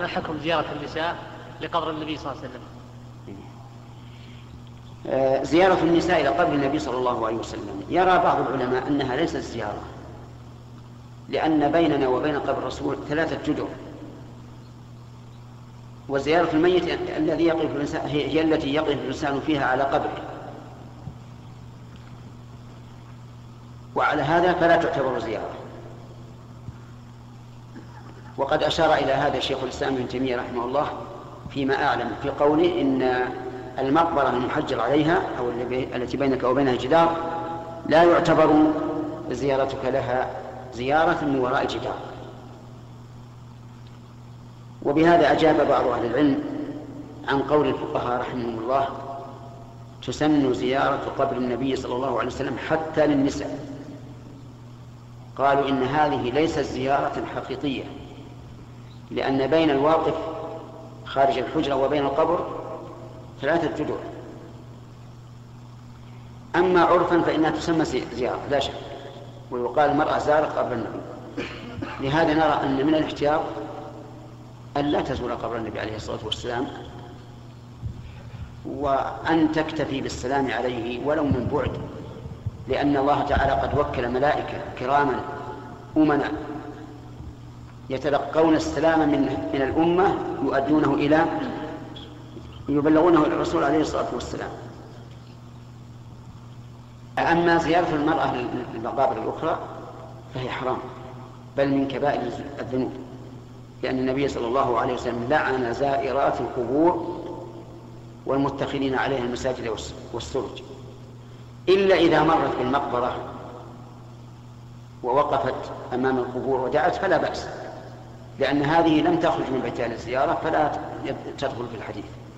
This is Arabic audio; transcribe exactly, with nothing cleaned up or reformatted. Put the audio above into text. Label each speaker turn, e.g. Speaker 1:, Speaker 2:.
Speaker 1: ما حكم زيارة النساء لقبر النبي صلى الله عليه وسلم؟
Speaker 2: زيارة النساء إلى قبر النبي صلى الله عليه وسلم يرى بعض العلماء أنها ليست زيارة، لأن بيننا وبين قبر الرسول ثلاثة جدر، وزيارة الميت الذي يقف الإنسان هي التي يقف الإنسان فيها على قبره، وعلى هذا فلا تعتبر زيارة. وقد أشار إلى هذا شيخ الإسلام ابن تيمية رحمه الله فيما أعلم في قوله إن المقبرة المحجر عليها أو التي بينك وبينها جدار لا يعتبر زيارتك لها زيارة من وراء جدار. وبهذا أجاب بعض أهل العلم عن قول الفقهاء رحمهم الله: تسن زيارة قبر النبي صلى الله عليه وسلم حتى للنساء. قالوا إن هذه ليست زيارة حقيقية، لأن بين الواقف خارج الحجرة وبين القبر ثلاثة جدر. أما عرفا فإنها تسمى زيارة لا شك، ويقال المرأة زارت قبر النبي. لهذا نرى أن من الاحتياط أن لا تزور قبر النبي عليه الصلاة والسلام، وأن تكتفي بالسلام عليه ولو من بعد، لأن الله تعالى قد وكل ملائكة كراما أمنا يتلقون السلام من, من الأمة يؤدونه إلى يبلغونه إلى الرسول عليه الصلاة والسلام. أما زيارة المرأة للمقابر الأخرى فهي حرام، بل من كبائر الذنوب، لأن النبي صلى الله عليه وسلم لعن زائرات القبور والمتخذين عليها المساجد والسرج، إلا إذا مرت بالمقبرة ووقفت أمام القبور ودعت فلا بأس، لأن هذه لم تخرج من بيتها للزيارة فلا تدخل في الحديث.